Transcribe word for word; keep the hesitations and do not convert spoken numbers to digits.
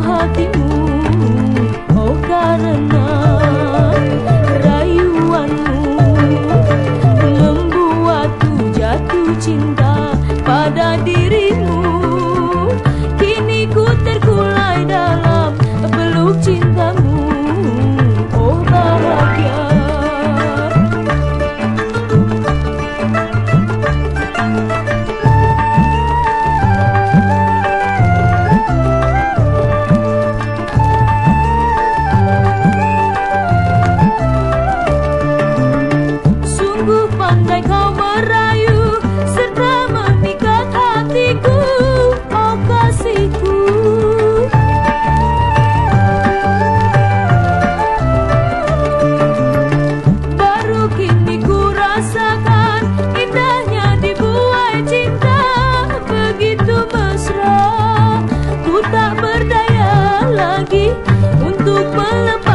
hatimu. Oh karena rayuanmu membuatku jatuh cinta pada dirimu. Kini ku terkulai dalam peluk cintamu. Oh bahagia. Sungguh pandai kau merayu serta memikat hatiku. Oh kasihku, baru kini ku rasakan indahnya dibuai cinta. Begitu mesra, ku tak berdaya lagi untuk melepas